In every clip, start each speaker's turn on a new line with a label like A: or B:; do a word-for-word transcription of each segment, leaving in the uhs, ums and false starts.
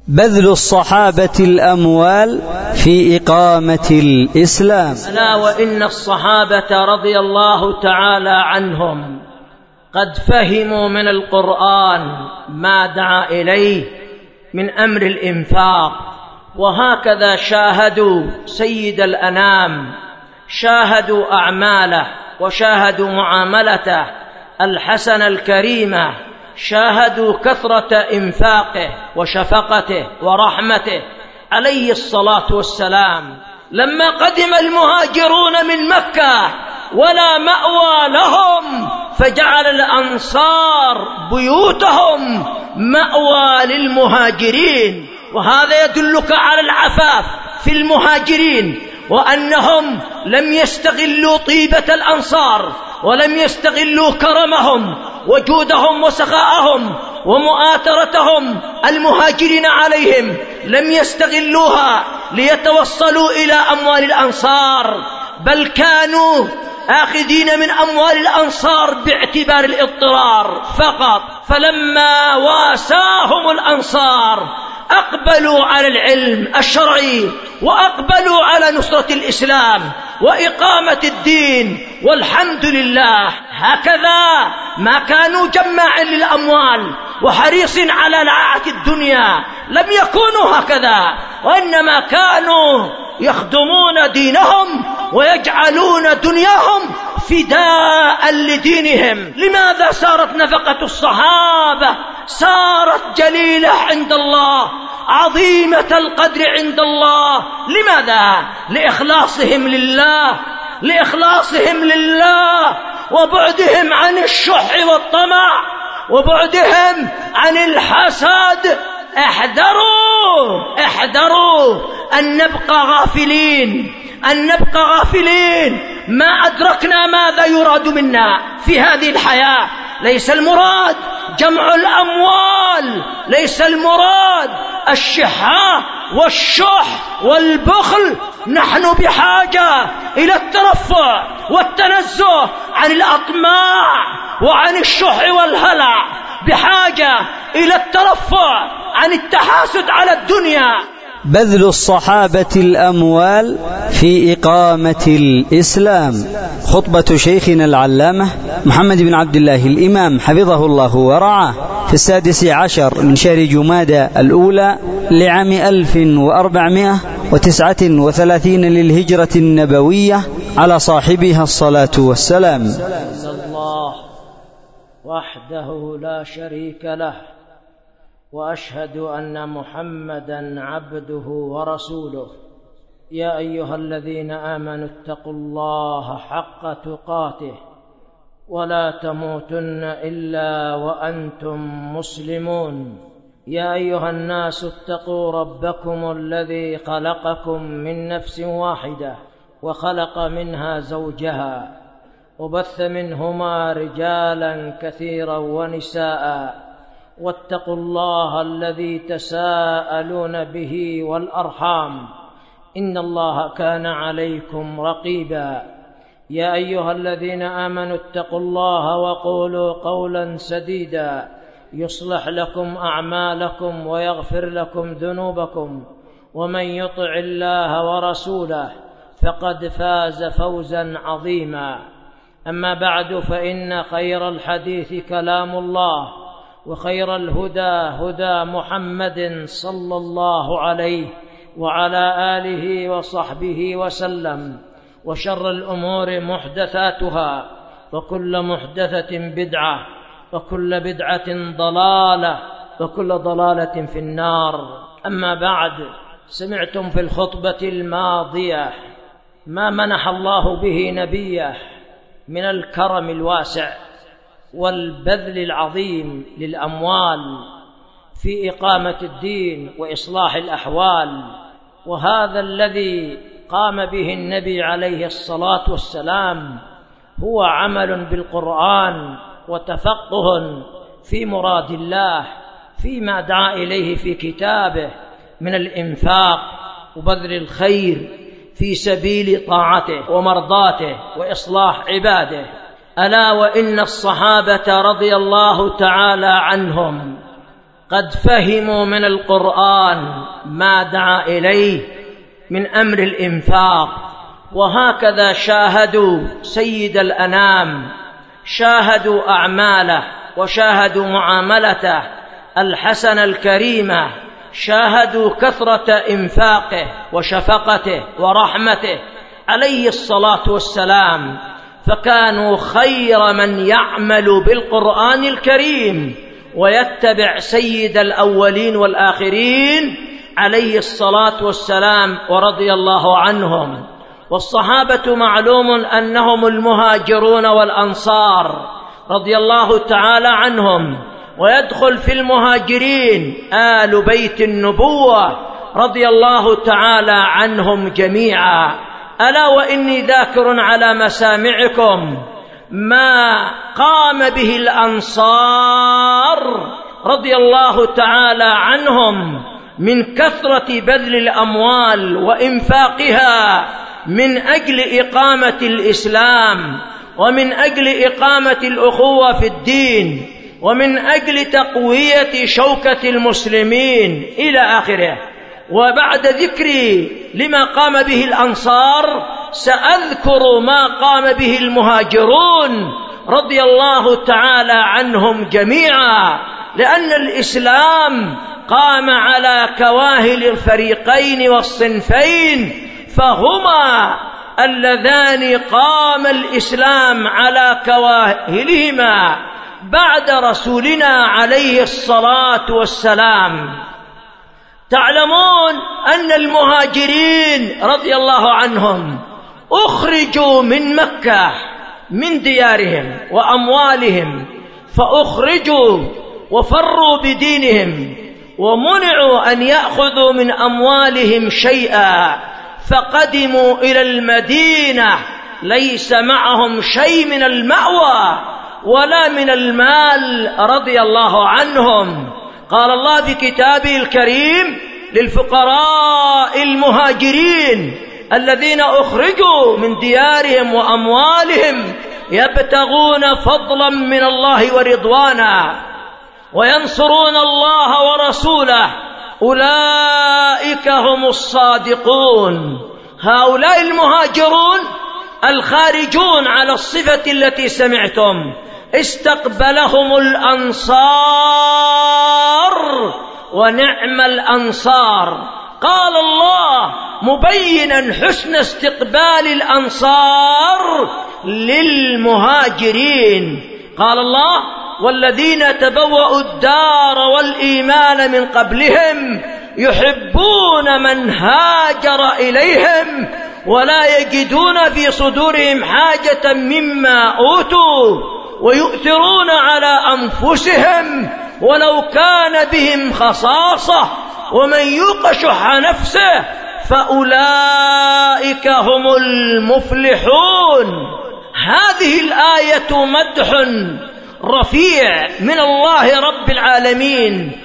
A: بذل الصحابة الأموال في إقامة الإسلام.
B: ألا وإن الصحابة رضي الله تعالى عنهم قد فهموا من القرآن ما دعا إليه من أمر الإنفاق، وهكذا شاهدوا سيد الأنام، شاهدوا أعماله وشاهدوا معاملته الحسنة الكريمة، شاهدوا كثرة إنفاقه وشفقته ورحمته عليه الصلاة والسلام. لما قدم المهاجرون من مكة ولا مأوى لهم فجعل الأنصار بيوتهم مأوى للمهاجرين، وهذا يدلك على العفاف في المهاجرين، وأنهم لم يستغلوا طيبة الأنصار ولم يستغلوا كرمهم وجودهم وسخاءهم ومؤاترتهم المهاجرين عليهم، لم يستغلوها ليتوصلوا إلى أموال الأنصار، بل كانوا آخذين من أموال الأنصار باعتبار الاضطرار فقط. فلما واساهم الأنصار أقبلوا على العلم الشرعي وأقبلوا على نصرة الإسلام وإقامة الدين، والحمد لله. هكذا ما كانوا جماع للأموال وحريص على لعاعة الدنيا، لم يكونوا هكذا، وإنما كانوا يخدمون دينهم ويجعلون دنياهم فداء لدينهم. لماذا صارت نفقة الصحابة صارت جليلة عند الله، عظيمة القدر عند الله؟ لماذا؟ لإخلاصهم لله، لإخلاصهم لله وبعدهم عن الشح والطمع وبعدهم عن الحسد. احذروا احذروا أن نبقى غافلين، أن نبقى غافلين ما أدركنا ماذا يراد منا في هذه الحياة. ليس المراد جمع الأموال، ليس المراد الشحة والشح والبخل. نحن بحاجة إلى الترفع والتنزه عن الأطماع وعن الشح والهلع، بحاجة إلى الترفع عن التحاسد على الدنيا.
A: بذل الصحابة الأموال في إقامة الإسلام. خطبة شيخنا العلامة محمد بن عبد الله الإمام حفظه الله ورعاه في السادس عشر من شهر جمادى الأولى لعام ألف وأربعمائة وتسعة وثلاثين للهجرة النبوية على صاحبها الصلاة والسلام.
B: الله وحده لا شريك له، وأشهد أن محمدًا عبده ورسوله. يا أيها الذين آمنوا اتقوا الله حق تقاته ولا تموتن إلا وأنتم مسلمون. يا أيها الناس اتقوا ربكم الذي خلقكم من نفس واحدة وخلق منها زوجها وبث منهما رجالا كثيرا ونساء، واتقوا الله الذي تساءلون به والأرحام إن الله كان عليكم رقيبا. يا أيها الذين آمنوا اتقوا الله وقولوا قولا سديدا يصلح لكم أعمالكم ويغفر لكم ذنوبكم، ومن يطع الله ورسوله فقد فاز فوزا عظيما. أما بعد، فإن خير الحديث كلام الله، وخير الهدى هدى محمد صلى الله عليه وعلى آله وصحبه وسلم، وشر الأمور محدثاتها، وكل محدثة بدعة، وكل بدعة ضلالة، وكل ضلالة في النار. أما بعد، سمعتم في الخطبة الماضية ما منح الله به نبيه من الكرم الواسع والبذل العظيم للأموال في إقامة الدين وإصلاح الأحوال، وهذا الذي قام به النبي عليه الصلاة والسلام هو عمل بالقرآن وتفقه في مراد الله فيما دعا إليه في كتابه من الإنفاق وبذل الخير في سبيل طاعته ومرضاته وإصلاح عباده. ألا وإن الصحابة رضي الله تعالى عنهم قد فهموا من القرآن ما دعا إليه من أمر الإنفاق، وهكذا شاهدوا سيد الأنام، شاهدوا أعماله وشاهدوا معاملته الحسنة الكريمة، شاهدوا كثرة إنفاقه وشفقته ورحمته عليه الصلاة والسلام، فكانوا خير من يعمل بالقرآن الكريم ويتبع سيد الأولين والآخرين عليه الصلاة والسلام ورضي الله عنهم. والصحابة معلوم أنهم المهاجرون والأنصار رضي الله تعالى عنهم، ويدخل في المهاجرين آل بيت النبوة رضي الله تعالى عنهم جميعا. ألا وإني ذاكر على مسامعكم ما قام به الأنصار رضي الله تعالى عنهم من كثرة بذل الأموال وإنفاقها من أجل إقامة الإسلام، ومن أجل إقامة الأخوة في الدين، ومن أجل تقوية شوكة المسلمين إلى آخره. وبعد ذكري لما قام به الأنصار سأذكر ما قام به المهاجرون رضي الله تعالى عنهم جميعا، لأن الإسلام قام على كواهل الفريقين والصنفين، فهما اللذان قام الإسلام على كواهلهما بعد رسولنا عليه الصلاة والسلام. تعلمون أن المهاجرين رضي الله عنهم أخرجوا من مكة من ديارهم وأموالهم، فأخرجوا وفروا بدينهم، ومنعوا أن يأخذوا من أموالهم شيئا، فقدموا إلى المدينة ليس معهم شيء من المأوى ولا من المال رضي الله عنهم. قال الله في كتابه الكريم للفقراء المهاجرين الذين أخرجوا من ديارهم وأموالهم يبتغون فضلا من الله ورضوانا وينصرون الله ورسوله أولئك هم الصادقون. هؤلاء المهاجرون الخارجون على الصفة التي سمعتم استقبلهم الأنصار، ونعم الأنصار. قال الله مبينا حسن استقبال الأنصار للمهاجرين، قال الله والذين تبوأوا الدار والإيمان من قبلهم يحبون من هاجر إليهم ولا يجدون في صدورهم حاجة مما أوتوا ويؤثرون على أنفسهم ولو كان بهم خصاصة ومن يوق شح نفسه فأولئك هم المفلحون. هذه الآية مدح رفيع من الله رب العالمين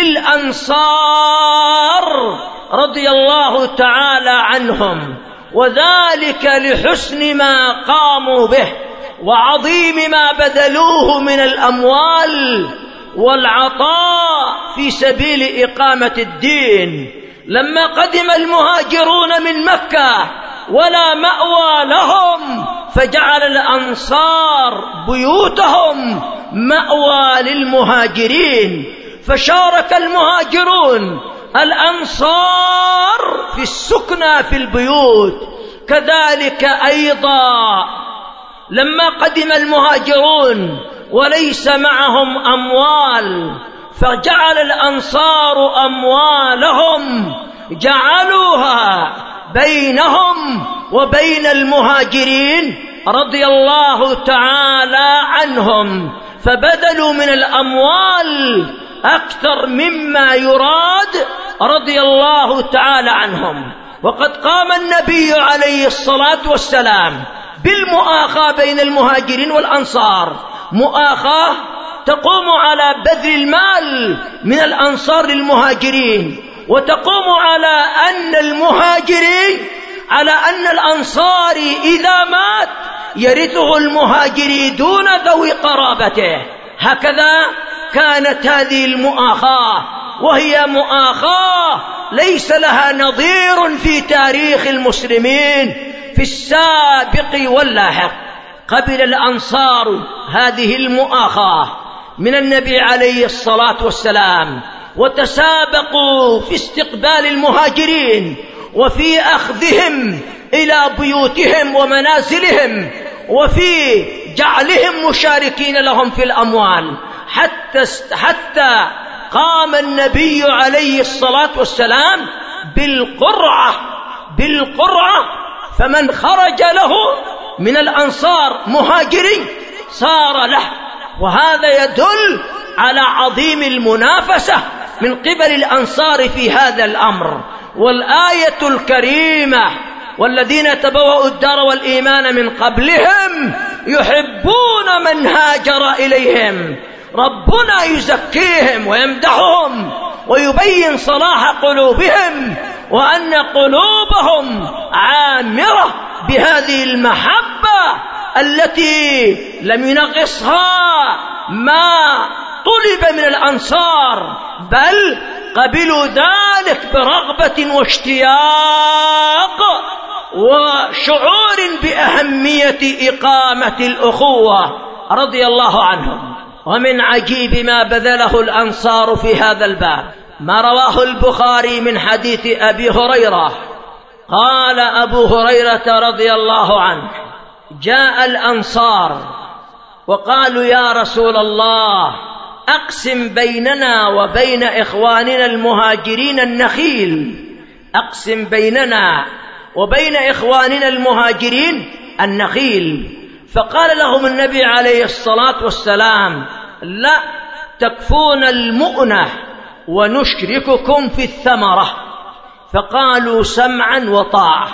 B: للأنصار رضي الله تعالى عنهم، وذلك لحسن ما قاموا به وعظيم ما بذلوه من الأموال والعطاء في سبيل إقامة الدين. لما قدم المهاجرون من مكة ولا مأوى لهم فجعل الأنصار بيوتهم مأوى للمهاجرين، فشارك المهاجرون الأنصار في السكنى في البيوت. كذلك أيضا لما قدم المهاجرون وليس معهم أموال فجعل الأنصار أموالهم جعلوها بينهم وبين المهاجرين رضي الله تعالى عنهم، فبذلوا من الأموال أكثر مما يراد رضي الله تعالى عنهم. وقد قام النبي عليه الصلاة والسلام بالمؤاخاة بين المهاجرين والأنصار، مؤاخاة تقوم على بذل المال من الأنصار للمهاجرين، وتقوم على أن المهاجرين على أن الأنصاري إذا مات يرثه المهاجري دون ذوي قرابته. هكذا كانت هذه المؤاخاة، وهي مؤاخاة ليس لها نظير في تاريخ المسلمين في السابق واللاحق. قبل الأنصار هذه المؤاخاة من النبي عليه الصلاة والسلام، وتسابقوا في استقبال المهاجرين وفي أخذهم إلى بيوتهم ومنازلهم، وفي جعلهم مشاركين لهم في الأموال، حتى حتى قام النبي عليه الصلاة والسلام بالقرعة بالقرعة فمن خرج له من الأنصار مهاجري صار له. وهذا يدل على عظيم المنافسة من قبل الأنصار في هذا الأمر. والآية الكريمة والذين تبوأوا الدار والإيمان من قبلهم يحبون من هاجر إليهم، ربنا يزكيهم ويمدحهم ويبين صلاح قلوبهم، وأن قلوبهم عامرة بهذه المحبة التي لم ينقصها ما طلب من الأنصار، بل قبلوا ذلك برغبة واشتياق وشعور بأهمية إقامة الأخوة رضي الله عنهم. ومن عجيب ما بذله الأنصار في هذا الباب ما رواه البخاري من حديث أبي هريرة قال أبو هريرة رضي الله عنه: جاء الأنصار وقالوا يا رسول الله أقسم بيننا وبين إخواننا المهاجرين النخيل، أقسم بيننا وبين إخواننا المهاجرين النخيل. فقال لهم النبي عليه الصلاة والسلام: لا، تكفون المؤنة ونشرككم في الثمرة. فقالوا سمعا وطاعة،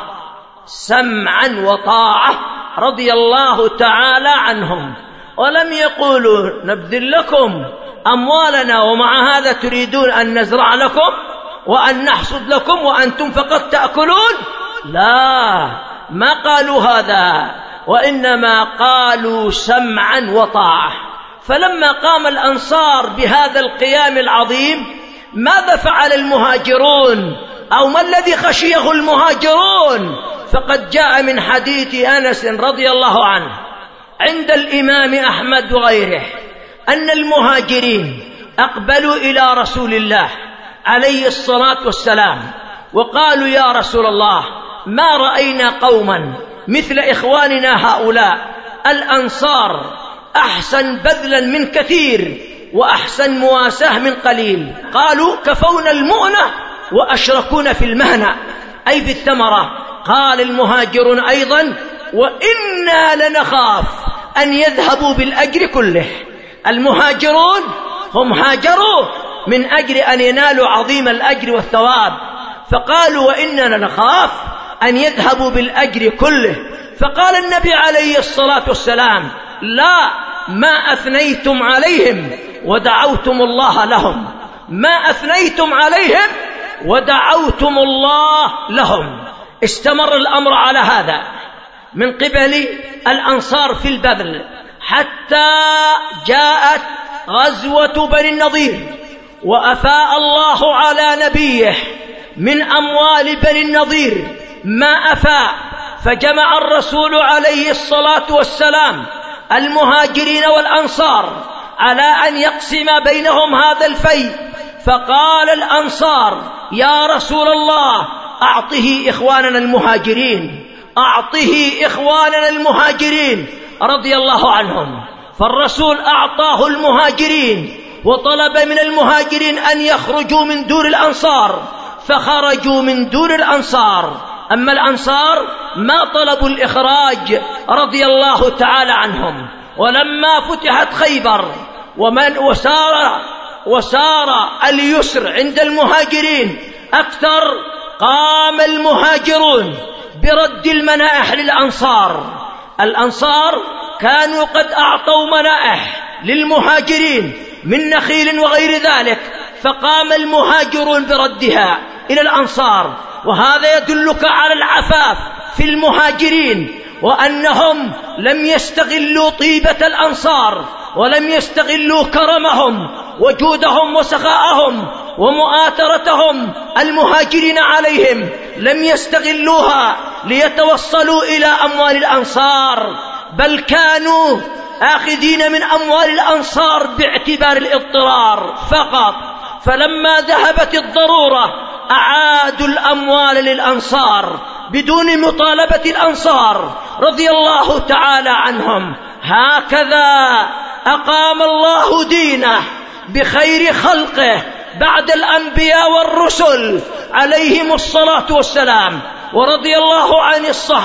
B: سمعا وطاعة رضي الله تعالى عنهم، ولم يقولوا نبذل لكم أموالنا ومع هذا تريدون أن نزرع لكم وأن نحصد لكم وأنتم فقط تأكلون. لا، ما قالوا هذا، وإنما قالوا سمعا وطاعة. فلما قام الأنصار بهذا القيام العظيم ماذا فعل المهاجرون، أو ما الذي خشيه المهاجرون؟ فقد جاء من حديث أنس رضي الله عنه عند الإمام أحمد وغيره أن المهاجرين أقبلوا إلى رسول الله عليه الصلاة والسلام وقالوا يا رسول الله ما رأينا قوما مثل إخواننا هؤلاء الأنصار أحسن بذلا من كثير وأحسن مواساة من قليل. قالوا كفونا المؤنة وأشركونا في المهنة أي في الثمرة. قال المهاجرون أيضا وإنا لنخاف أن يذهبوا بالأجر كله. المهاجرون هم هاجروا من أجل أن ينالوا عظيم الأجر والثواب، فقالوا وإنا لنخاف أن يذهبوا بالأجر كله. فقال النبي عليه الصلاة والسلام لا، ما أثنيتم عليهم ودعوتم الله لهم، ما أثنيتم عليهم ودعوتم الله لهم. استمر الأمر على هذا من قبل الأنصار في البذل حتى جاءت غزوة بني النضير، وأفاء الله على نبيه من أموال بني النضير ما أفاء، فجمع الرسول عليه الصلاة والسلام المهاجرين والأنصار على أن يقسم بينهم هذا الفيء. فقال الأنصار يا رسول الله أعطه إخواننا المهاجرين، أعطه إخواننا المهاجرين رضي الله عنهم. فالرسول أعطاه المهاجرين وطلب من المهاجرين أن يخرجوا من دور الأنصار، فخرجوا من دور الأنصار. أما الأنصار ما طلبوا الإخراج رضي الله تعالى عنهم. ولما فتحت خيبر ومن وسار وسار اليسر عند المهاجرين أكثر، قام المهاجرون برد المنائح للأنصار. الأنصار كانوا قد أعطوا منائح للمهاجرين من نخيل وغير ذلك، فقام المهاجرون بردها إلى الأنصار. وهذا يدلك على العفاف في المهاجرين، وأنهم لم يستغلوا طيبة الأنصار ولم يستغلوا كرمهم وجودهم وسخاءهم ومؤاترتهم المهاجرين عليهم لم يستغلوها ليتوصلوا إلى أموال الأنصار، بل كانوا آخذين من أموال الأنصار باعتبار الاضطرار فقط. فلما ذهبت الضرورة أعادوا الأموال للأنصار بدون مطالبة الأنصار رضي الله تعالى عنهم. هكذا أقام الله دينه بخير خلقه بعد الأنبياء والرسل عليهم الصلاة والسلام، ورضي الله عن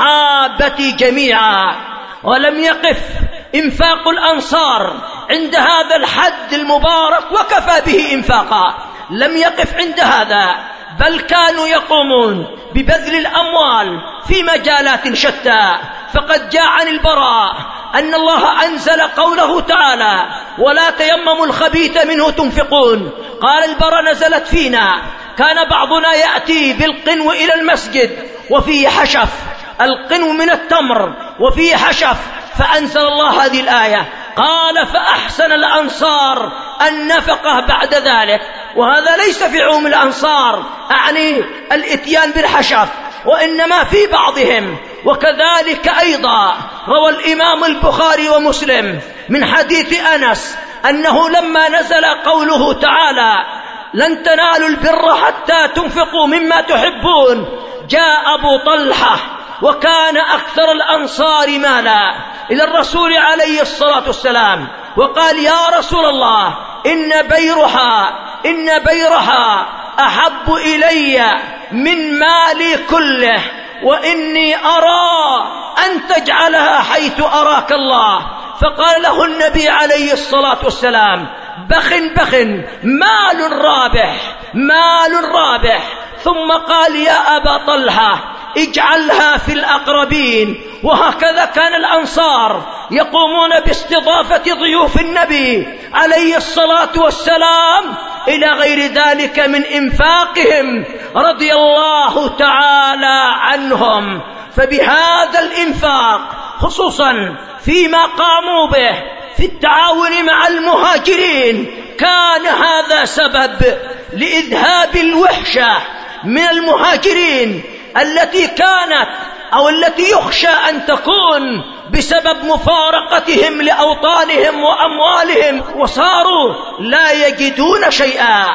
B: الصحابة جميعا. ولم يقف إنفاق الأنصار عند هذا الحد المبارك وكفى به إنفاقا، لم يقف عند هذا، بل كانوا يقومون ببذل الأموال في مجالات شتى. فقد جاء عن البراء أن الله أنزل قوله تعالى: ولا تيمموا الخبيث منه تنفقون. قال البراء: نزلت فينا، كان بعضنا يأتي بالقنو إلى المسجد وفيه حشف، القنو من التمر وفيه حشف، فأنزل الله هذه الآية، قال: فأحسن الأنصار النفقة بعد ذلك. وهذا ليس في عموم الأنصار أعني الإتيان بالحشف، وإنما في بعضهم. وكذلك أيضا روى الإمام البخاري ومسلم من حديث أنس أنه لما نزل قوله تعالى: لن تنالوا البر حتى تنفقوا مما تحبون، جاء أبو طلحة وكان أكثر الأنصار مالا إلى الرسول عليه الصلاة والسلام، وقال: يا رسول الله، إن بيرها إن بيرها أحب إلي من مالي كله، وإني أرى أن تجعلها حيث أراك الله. فقال له النبي عليه الصلاة والسلام: بخ بخ، مال رابح مال رابح. ثم قال: يا أبا طلحة، اجعلها في الأقربين. وهكذا كان الأنصار يقومون باستضافة ضيوف النبي عليه الصلاة والسلام إلى غير ذلك من إنفاقهم رضي الله تعالى عنهم. فبهذا الإنفاق خصوصا فيما قاموا به في التعاون مع المهاجرين كان هذا سبب لإذهاب الوحشة من المهاجرين التي كانت أو التي يخشى أن تكون بسبب مفارقتهم لأوطانهم وأموالهم، وصاروا لا يجدون شيئا.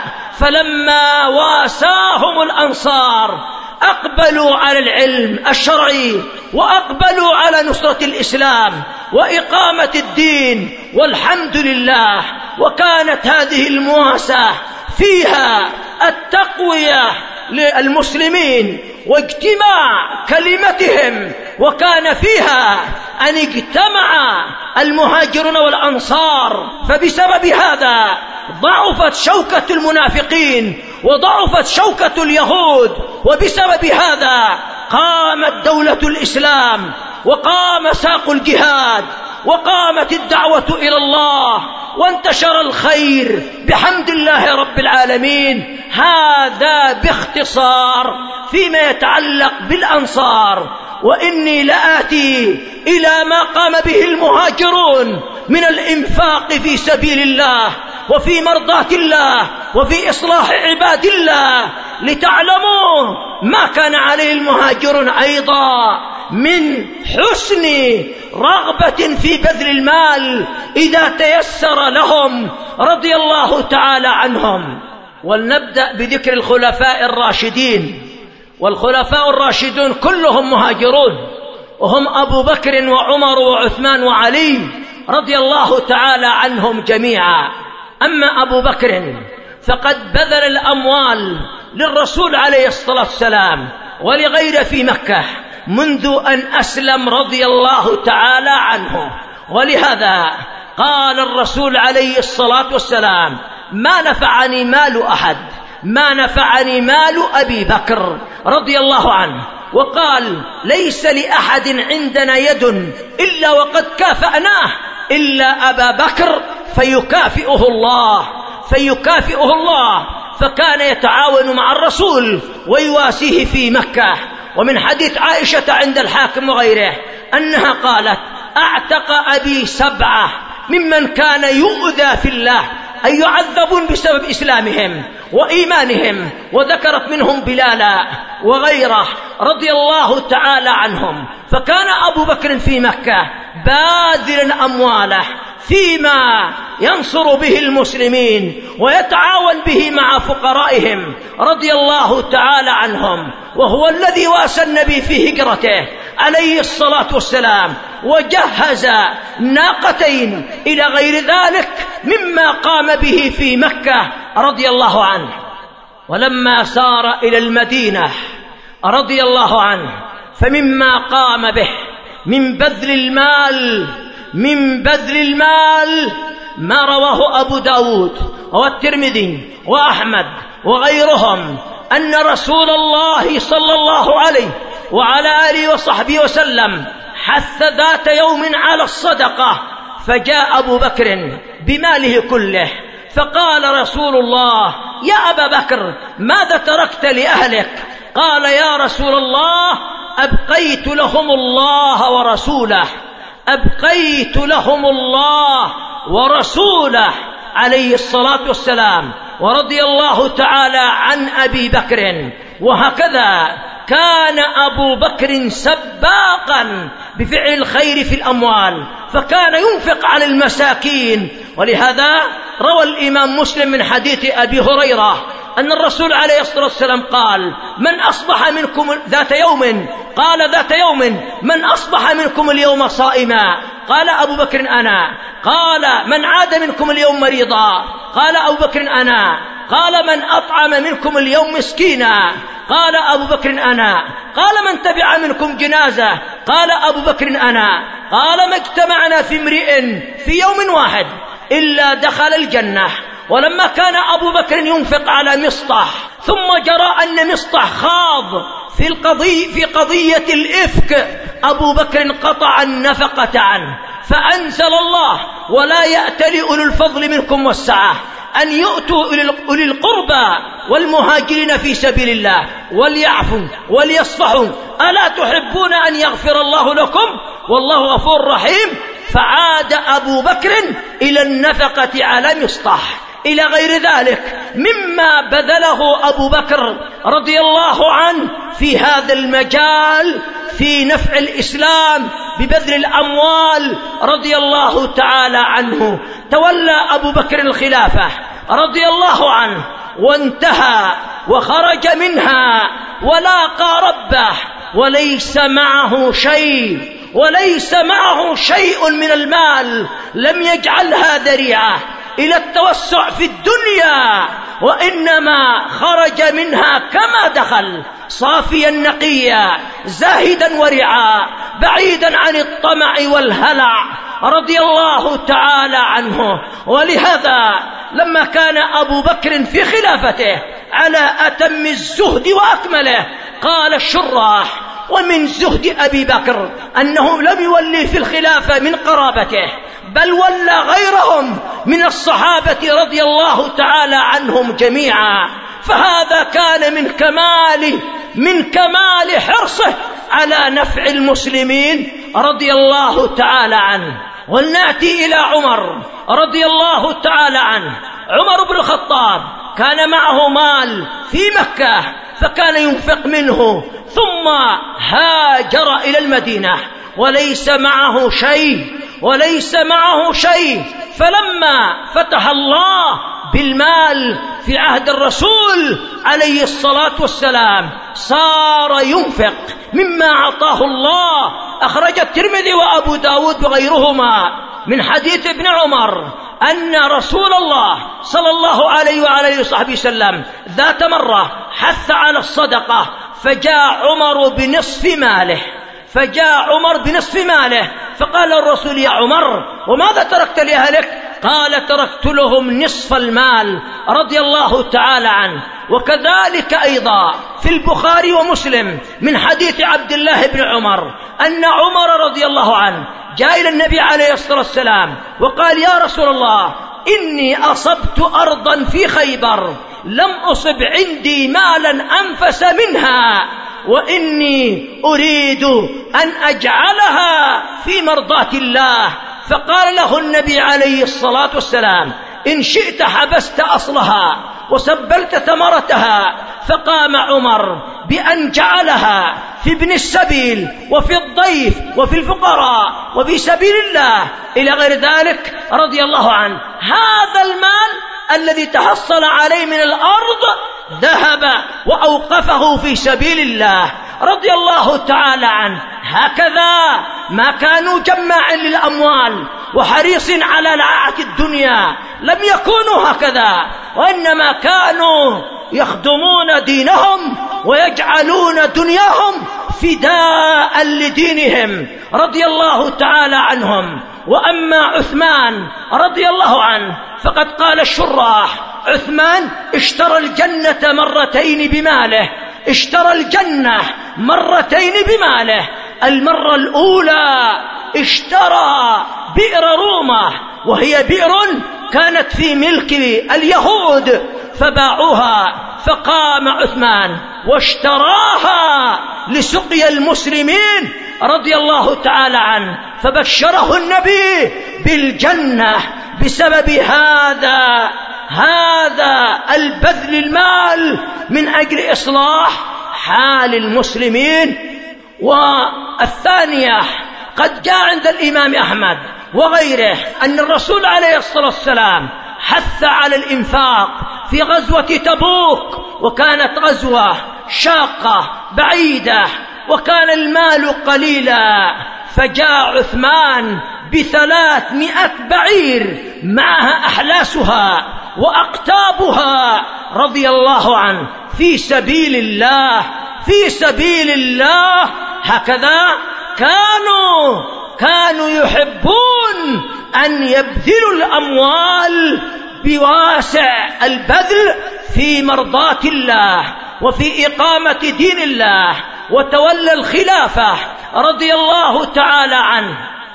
B: فلما واساهم الأنصار أقبلوا على العلم الشرعي، وأقبلوا على نصرة الإسلام وإقامة الدين، والحمد لله. وكانت هذه المواساة فيها التقوية للمسلمين واجتماع كلمتهم، وكان فيها أن اجتمع المهاجرون والأنصار. فبسبب هذا ضعفت شوكة المنافقين وضعفت شوكة اليهود، وبسبب هذا قامت دولة الإسلام وقام ساق الجهاد وقامت الدعوة إلى الله وانتشر الخير بحمد الله رب العالمين. هذا باختصار فيما يتعلق بالأنصار. وإني لآتي إلى ما قام به المهاجرون من الإنفاق في سبيل الله وفي مرضاة الله وفي إصلاح عباد الله، لتعلموا ما كان عليه المهاجرون أيضا من حسن رغبة في بذل المال إذا تيسر لهم رضي الله تعالى عنهم. ولنبدأ بذكر الخلفاء الراشدين. والخلفاء الراشدون كلهم مهاجرون، وهم أبو بكر وعمر وعثمان وعلي رضي الله تعالى عنهم جميعا. أما أبو بكر فقد بذل الأموال للرسول عليه الصلاة والسلام ولغيره في مكة منذ أن أسلم رضي الله تعالى عنه. ولهذا قال الرسول عليه الصلاة والسلام: ما نفعني مال أحد ما نفعني مال أبي بكر رضي الله عنه. وقال: ليس لأحد عندنا يد إلا وقد كافأناه إلا أبا بكر فيكافئه الله فيكافئه الله فكان يتعاون مع الرسول ويواسيه في مكة. ومن حديث عائشة عند الحاكم وغيره أنها قالت: أعتق أبي سبعة ممن كان يؤذى في الله أن يعذبون بسبب إسلامهم وإيمانهم، وذكرت منهم بلالا وغيره رضي الله تعالى عنهم. فكان أبو بكر في مكة باذلا أمواله فيما ينصر به المسلمين ويتعاون به مع فقرائهم رضي الله تعالى عنهم، وهو الذي واسى النبي في هجرته عليه الصلاة والسلام وجهز ناقتين إلى غير ذلك مما قام به في مكة رضي الله عنه. ولما سار إلى المدينة رضي الله عنه فمما قام به من بذل المال من بذل المال ما رواه أبو داود والترمذي وأحمد وغيرهم أن رسول الله صلى الله عليه وعلى آله وصحبه وسلم حث ذات يوم على الصدقة، فجاء أبو بكر بماله كله فقال رسول الله: يا أبا بكر ماذا تركت لأهلك؟ قال: يا رسول الله أبقيت لهم الله ورسوله أبقيت لهم الله ورسوله عليه الصلاة والسلام. ورضي الله تعالى عن أبي بكر. وهكذا كان أبو بكر سباقا بفعل الخير في الأموال، فكان ينفق على المساكين. ولهذا روى الإمام مسلم من حديث أبي هريرة أن الرسول عليه الصلاة والسلام قال: من أصبح منكم ذات يوم قال ذات يوم من أصبح منكم اليوم صائما؟ قال أبو بكر: أنا. قال: من عاد منكم اليوم مريضا؟ قال أبو بكر: أنا. قال: من أطعم منكم اليوم مسكينا؟ قال أبو بكر: أنا. قال: من تبع منكم جنازة؟ قال أبو بكر: أنا. قال: ما اجتمعنا في امرئ في يوم واحد إلا دخل الجنة. ولما كان أبو بكر ينفق على مصطح، ثم جرى أن مصطح خاض في القضية في قضية الإفك، أبو بكر قطع النفقة عنه، فأنزل الله: ولا يأتل أولو الفضل منكم والسعة أن يؤتوا أولي القربى والمهاجرين في سبيل الله وليعفوا وليصفحوا ألا تحبون أن يغفر الله لكم والله غفور رحيم. فعاد أبو بكر إلى النفقة على مصطح إلى غير ذلك مما بذله أبو بكر رضي الله عنه في هذا المجال في نفع الإسلام ببذل الأموال رضي الله تعالى عنه. تولى أبو بكر الخلافة رضي الله عنه وانتهى وخرج منها ولاقى ربه وليس معه شيء وليس معه شيء من المال، لم يجعلها ذريعة إلى التوسع في الدنيا، وإنما خرج منها كما دخل صافيا نقيا زاهدا ورعا بعيدا عن الطمع والهلع رضي الله تعالى عنه. ولهذا لما كان أبو بكر في خلافته على أتم الزهد وأكمله، قال الشراح: ومن زهد أبي بكر أنه لم يولي في الخلافة من قرابته، بل ولى غيرهم من الصحابة رضي الله تعالى عنهم جميعا. فهذا كان من كمال من كمال حرصه على نفع المسلمين رضي الله تعالى عنه. ولنأتي إلى عمر رضي الله تعالى عنه. عمر بن الخطاب كان معه مال في مكة فكان ينفق منه، ثم هاجر إلى المدينة وليس معه شيء وليس معه شيء فلما فتح الله بالمال في عهد الرسول عليه الصلاة والسلام صار ينفق مما أعطاه الله. أخرج الترمذي وأبو داود وغيرهما من حديث ابن عمر أن رسول الله صلى الله عليه وعلى وصحبه وسلم ذات مرة حث على الصدقة، فجاء عمر بنصف ماله فجاء عمر بنصف ماله فقال الرسول: يا عمر وماذا تركت لأهلك؟ قال: تركت لهم نصف المال رضي الله تعالى عنه. وكذلك أيضا في البخاري ومسلم من حديث عبد الله بن عمر أن عمر رضي الله عنه جاء إلى النبي عليه الصلاة والسلام وقال: يا رسول الله إني أصبت أرضا في خيبر لم أصب عندي مالا أنفس منها، وإني أريد أن أجعلها في مرضاة الله. فقال له النبي عليه الصلاة والسلام: إن شئت حبست أصلها وسبلت ثمرتها. فقام عمر بأن جعلها في ابن السبيل وفي الضيف وفي الفقراء وفي سبيل الله إلى غير ذلك رضي الله عنه. هذا المال الذي تحصل عليه من الأرض ذهب وأوقفه في سبيل الله رضي الله تعالى عنه. هكذا ما كانوا جماع للأموال وحريص على لعاعة الدنيا، لم يكونوا هكذا، وإنما كانوا يخدمون دينهم ويجعلون دنياهم فداء لدينهم رضي الله تعالى عنهم. وأما عثمان رضي الله عنه فقد قال الشراح: عثمان اشترى الجنة مرتين بماله، اشترى الجنة مرتين بماله. المرة الأولى اشترى بئر رومة، وهي بئر كانت في ملك اليهود فباعوها، فقام عثمان واشتراها لسقي المسلمين رضي الله تعالى عنه، فبشره النبي بالجنة بسبب هذا هذا البذل المال من أجل إصلاح حال المسلمين. والثانية قد جاء عند الإمام أحمد وغيره أن الرسول عليه الصلاة والسلام حث على الإنفاق في غزوة تبوك، وكانت غزوة شاقة بعيدة وكان المال قليلا، فجاء عثمان بثلاثمائة بعير معها أحلاسها وأقتابها رضي الله عنه في سبيل الله في سبيل الله. هكذا كانوا كانوا يحبون أن يبذلوا الأموال بواسع البذل في مرضاة الله وفي إقامة دين الله. وتولى الخلافة رضي الله تعالى عنه،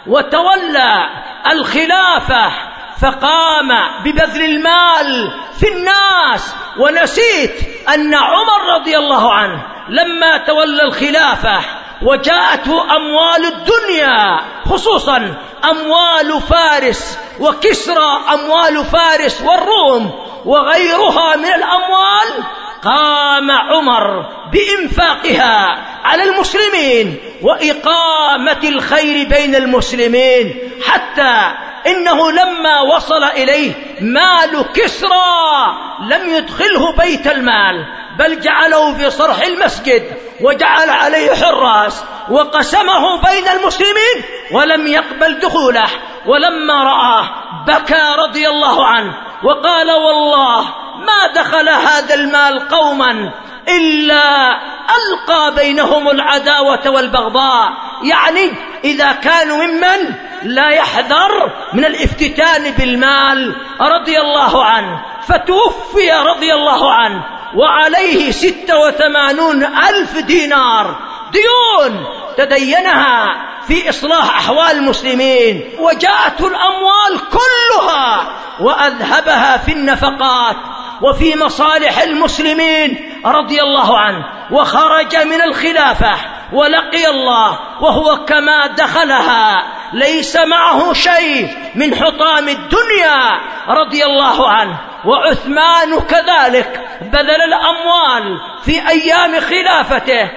B: وتولى الخلافة فقام ببذل المال في الناس. ونسيت أن عمر رضي الله عنه لما تولى الخلافة وجاءته أموال الدنيا، خصوصا أموال فارس وكسرى، أموال فارس والروم وغيرها من الأموال، قام عمر بإنفاقها على المسلمين وإقامة الخير بين المسلمين، حتى إنه لما وصل إليه مال كسرى لم يدخله بيت المال، بل جعله في صرح المسجد وجعل عليه حراس وقسمه بين المسلمين ولم يقبل دخوله. ولما رآه بكى رضي الله عنه وقال: والله ما دخل هذا المال قوما إلا ألقى بينهم العداوة والبغضاء. يعني إذا كانوا ممن لا يحذر من الافتتان بالمال رضي الله عنه. فتوفي رضي الله عنه وعليه ستة وثمانون ألف دينار ديون تدينها في إصلاح أحوال المسلمين، وجاءته الأموال كلها وأذهبها في النفقات وفي مصالح المسلمين رضي الله عنه، وخرج من الخلافة ولقي الله وهو كما دخلها، ليس معه شيء من حطام الدنيا رضي الله عنه. وعثمان كذلك بذل الأموال في أيام خلافته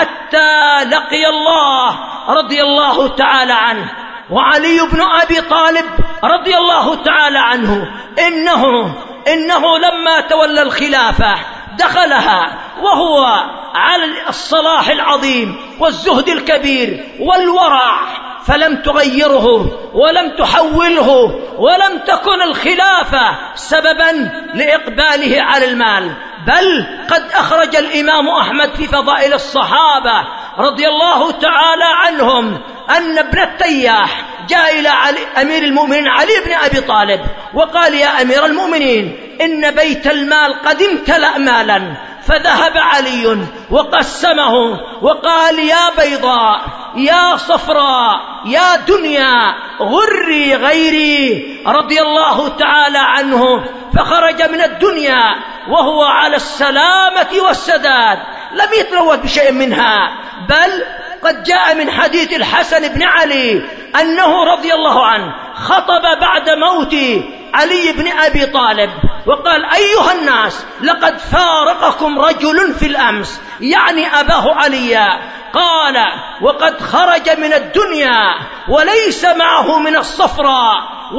B: حتى لقي الله رضي الله تعالى عنه. وعلي بن أبي طالب رضي الله تعالى عنه إنه, إنه لما تولى الخلافة دخلها وهو على الصلاح العظيم والزهد الكبير والورع، فلم تغيره ولم تحوله، ولم تكن الخلافة سببا لإقباله على المال. بل قد أخرج الإمام أحمد في فضائل الصحابة رضي الله تعالى عنهم أن ابن التياح جاء إلى أمير المؤمنين علي بن أبي طالب وقال: يا أمير المؤمنين، إن بيت المال قد امتلأ مالا. فذهب علي وقسمه وقال: يا بيضاء، يا صفراء، يا دنيا، غري غيري رضي الله تعالى عنه. فخرج من الدنيا وهو على السلامة والسداد، لم يتلوث بشيء منها. بل قد جاء من حديث الحسن بن علي أنه رضي الله عنه خطب بعد موت علي بن أبي طالب وقال: أيها الناس، لقد فارقكم رجل في الأمس، يعني أباه عليا. قال: وقد خرج من الدنيا وليس معه من الصفراء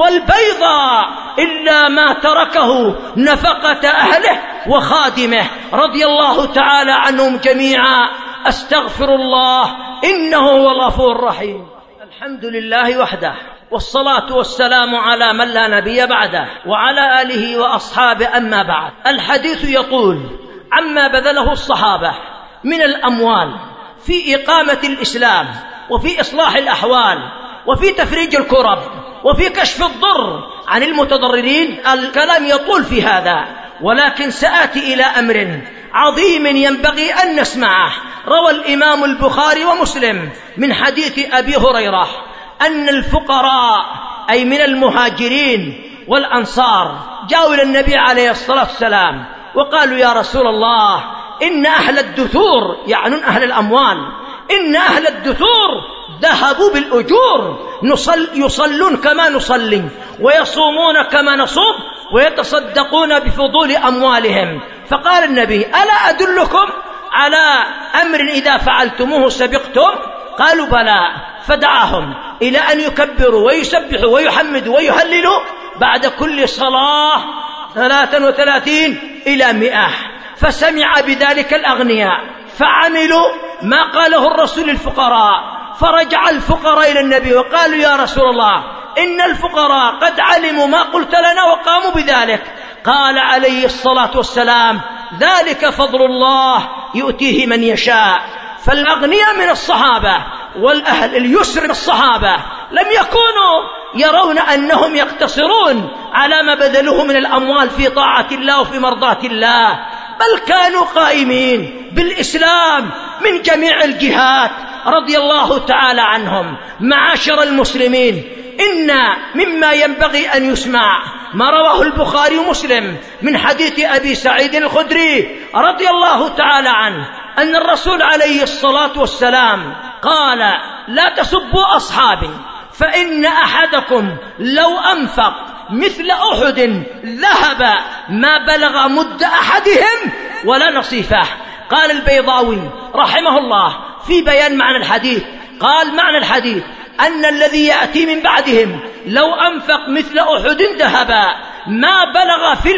B: والبيضاء إلا ما تركه نفقة أهله وخادمه رضي الله تعالى عنهم جميعا. أستغفر الله إنه هو الغفور الرحيم. الحمد لله وحده، والصلاة والسلام على من لا نبي بعده، وعلى آله وأصحابه. أما بعد، الحديث يطول عما بذله الصحابة من الأموال في إقامة الإسلام وفي إصلاح الأحوال وفي تفريج الكرب وفي كشف الضر عن المتضررين. الكلام يطول في هذا، ولكن سآتي إلى أمر عظيم ينبغي أن نسمعه. روى الإمام البخاري ومسلم من حديث أبي هريرة أن الفقراء، أي من المهاجرين والأنصار، جاءوا إلى النبي عليه الصلاة والسلام وقالوا: يا رسول الله، إن أهل الدثور، يعني أهل الأموال، إن أهل الدثور ذهبوا بالأجور، نصل يصلون كما نصلي، ويصومون كما نصوم، ويتصدقون بفضول أموالهم. فقال النبي: ألا أدلكم على أمر إذا فعلتموه سبقتم؟ قالوا: بلى. فدعاهم إلى أن يكبروا ويسبحوا ويحمدوا ويهللوا بعد كل صلاة ثلاثا وثلاثين إلى مئة. فسمع بذلك الأغنياء فعملوا ما قاله الرسول الفقراء. فرجع الفقراء إلى النبي وقالوا: يا رسول الله، إن الفقراء قد علموا ما قلت لنا وقاموا بذلك. قال عليه الصلاة والسلام: ذلك فضل الله يؤتيه من يشاء. فالأغنياء من الصحابة والأهل اليسر من الصحابة لم يكونوا يرون أنهم يقتصرون على ما بذلوه من الأموال في طاعة الله وفي مرضاة الله، بل كانوا قائمين بالإسلام من جميع الجهات رضي الله تعالى عنهم. معاشر المسلمين، إن مما ينبغي أن يسمع ما رواه البخاري ومسلم من حديث أبي سعيد الخدري رضي الله تعالى عنه أن الرسول عليه الصلاة والسلام قال: لا تسبوا أصحابي، فإن أحدكم لو أنفق مثل أحد ذهب ما بلغ مد أحدهم ولا نصيفه. قال البيضاوي رحمه الله في بيان معنى الحديث، قال: معنى الحديث أن الذي يأتي من بعدهم لو أنفق مثل أحد ذهبا ما بلغ في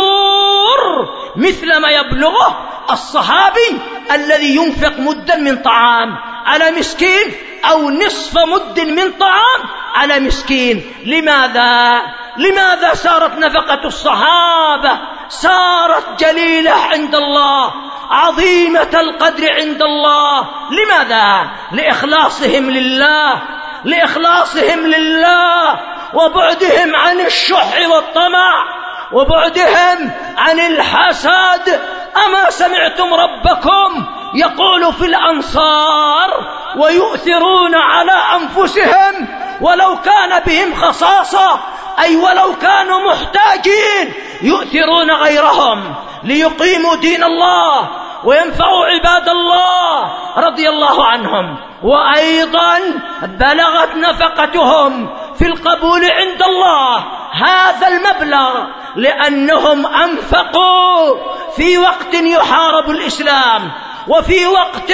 B: الأجور مثل ما يبلغه الصحابي الذي ينفق مدا من طعام على مسكين، أو نصف مد من طعام على مسكين. لماذا؟ لماذا صارت نفقة الصحابة صارت جليلة عند الله، عظيمة القدر عند الله؟ لماذا؟ لإخلاصهم لله، لإخلاصهم لله، وبعدهم عن الشح والطمع، وبعدهم عن الحسد. أما سمعتم ربكم يقول في الأنصار: ويؤثرون على أنفسهم ولو كان بهم خصاصة، أي ولو كانوا محتاجين يؤثرون غيرهم ليقيموا دين الله وينفعوا عباد الله رضي الله عنهم. وأيضا بلغت نفقتهم في القبول عند الله هذا المبلغ لأنهم أنفقوا في وقت يحارب الإسلام، وفي وقت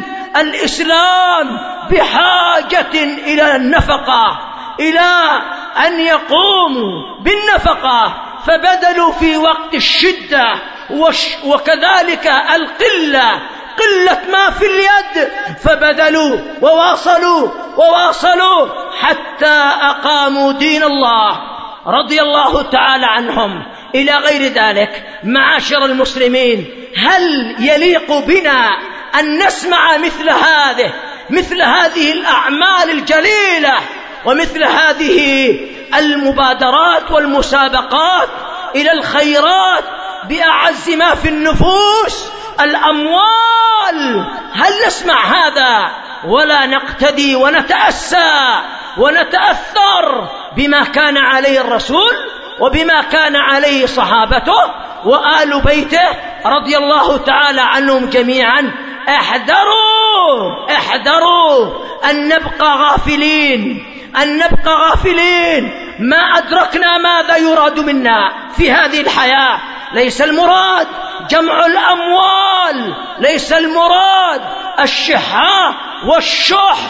B: الإسلام بحاجة إلى النفقة، إلى أن يقوموا بالنفقة، فبذلوا في وقت الشدة وكذلك القلة، قلة ما في اليد، فبذلوا وواصلوا وواصلوا حتى أقاموا دين الله رضي الله تعالى عنهم. إلى غير ذلك، معاشر المسلمين، هل يليق بنا أن نسمع مثل هذه مثل هذه الأعمال الجليلة ومثل هذه المبادرات والمسابقات إلى الخيرات بأعز ما في النفوس الأموال؟ هل نسمع هذا ولا نقتدي ونتأسى ونتأثر بما كان عليه الرسول وبما كان عليه صحابته وآل بيته رضي الله تعالى عنهم جميعا؟ احذروا احذروا أن نبقى غافلين أن نبقى غافلين ما أدركنا ماذا يراد منا في هذه الحياة. ليس المراد جمع الأموال، ليس المراد الشحة والشح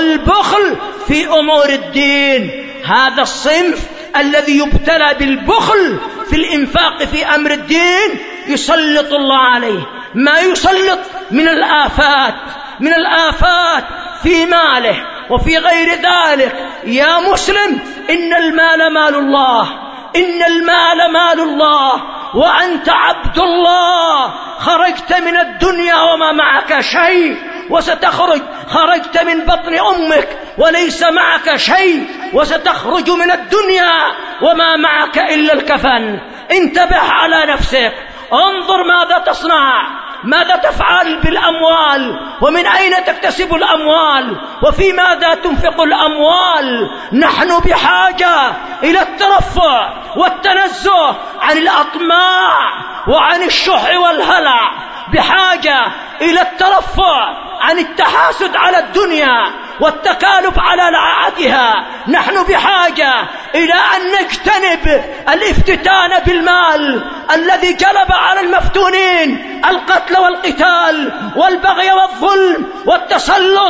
B: والبخل في أمور الدين. هذا الصنف الذي يبتلى بالبخل في الإنفاق في أمر الدين يسلط الله عليه ما يسلط من الآفات، من الآفات في ماله وفي غير ذلك. يا مسلم، إن المال مال الله، إن المال مال الله، وأنت عبد الله. خرجت من الدنيا وما معك شيء، وستخرج. خرجت من بطن أمك وليس معك شيء، وستخرج من الدنيا وما معك إلا الكفن. انتبه على نفسك، انظر ماذا تصنع، ماذا تفعل بالأموال، ومن أين تكتسب الأموال، وفي ماذا تنفق الأموال. نحن بحاجة إلى الترفع والتنزه عن الأطماع وعن الشح والهلع، بحاجة إلى الترفع عن التحاسد على الدنيا والتكالب على لعاعتها. نحن بحاجة إلى أن نجتنب الافتتان بالمال الذي جلب على المفتونين القتل والقتال والبغي والظلم والتسلط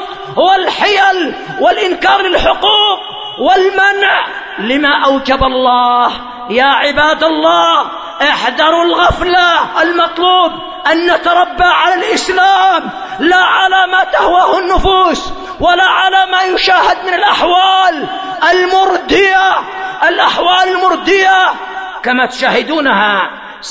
B: والحيل والإنكار للحقوق والمنع لما أوجب الله. يا عباد الله، احذروا الغفلة. المطلوب أن نتربى على الإسلام، لا على ما تهواه النفوس ولا على ما يشاهد من الأحوال المردية. الأحوال المردية كما تشاهدونها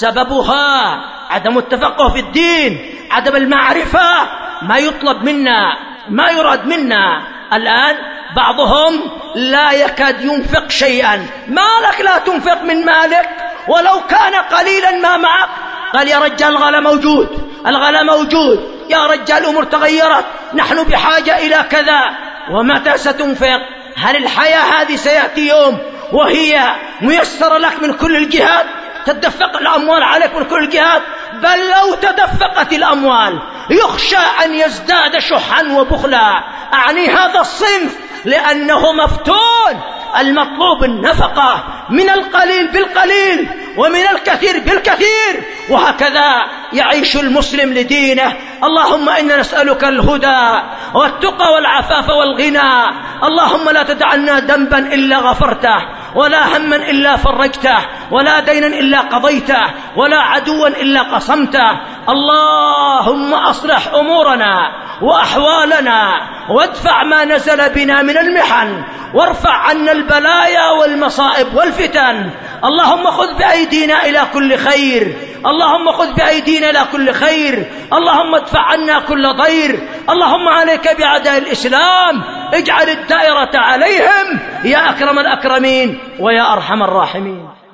B: سببها عدم التفقه في الدين، عدم المعرفة. ما يطلب منا، ما يراد منا الآن. بعضهم لا يكاد ينفق شيئا. مالك لا تنفق من مالك ولو كان قليلا ما معك؟ قال يا رجال الغلا موجود، الغلا موجود، يا رجال الأمور تغيرت، نحن بحاجة إلى كذا. ومتى ستنفق؟ هل الحياة هذه سيأتي يوم وهي ميسرة لك من كل الجهات، تدفق الأموال عليك من كل الجهات؟ بل لو تدفقت الأموال يخشى أن يزداد شحا وبخلا. أعني هذا الصنف لأنه مفتون. المطلوب النفقة من القليل بالقليل ومن الكثير بالكثير، وهكذا يعيش المسلم لدينه. اللهم إنا نسألك الهدى والتقى والعفاف والغنى. اللهم لا تدع لنا ذنبا إلا غفرته، ولا هما إلا فرجته، ولا دينا إلا قضيته، ولا عدوا إلا قصمته. اللهم أصلح أمورنا وأحوالنا، وادفع ما نزل بنا من المحن، وارفع عنا البلايا والمصائب والفتن. اللهم خذ بأيدينا إلى كل خير، اللهم خذ بأيدينا إلى كل خير، اللهم ادفع عنا كل ضير. اللهم عليك بأعداء الإسلام، اجعل الدائرة عليهم يا أكرم الأكرمين ويا أرحم الراحمين.